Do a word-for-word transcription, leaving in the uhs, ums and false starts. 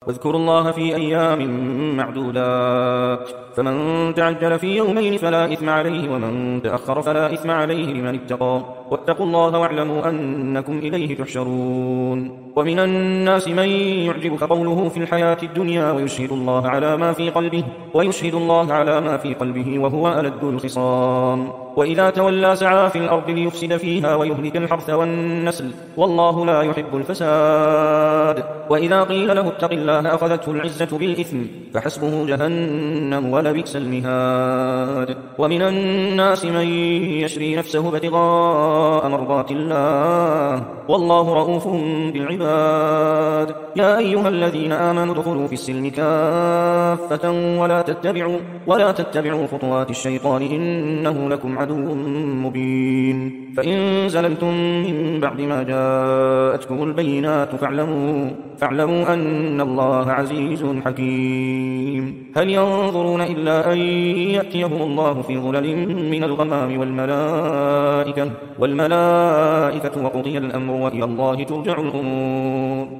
واذكروا الله في أيام معدودات فمن تعجل في يومين فلا إثم عليه ومن تأخر فلا إثم عليه لمن اتقى واتقوا الله واعلموا أنكم إليه تحشرون. ومن الناس من يعجبك قوله في الحياة الدنيا ويشهد الله على ما في قلبه ويشهد الله على ما في قلبه وهو ألد الخصام وإذا تولى سعى في الأرض ليفسد فيها ويهلك الحرث والنسل والله لا يحب الفساد. وإذا قيل له اتق الله أخذته العزة بالإثم فحسبه جهنم ولبئس المهاد. ومن الناس من يشري نفسه ابتغاء مرضات الله والله رؤوف بالعباد. يا أيها الذين آمنوا ادخلوا في السلم كافة ولا تتبعوا, ولا تتبعوا خطوات الشيطان إنه لكم عدو مبين. فإن زللتم من بعد ما جاءتكم البينات فاعلموا, فاعلموا أن الله عزيز حكيم. هل ينظرون إلا أن يأتيهم الله في ظلل من الغمام والملائكة, والملائكة وقضي الأمر وإلى الله ترجع الأمور.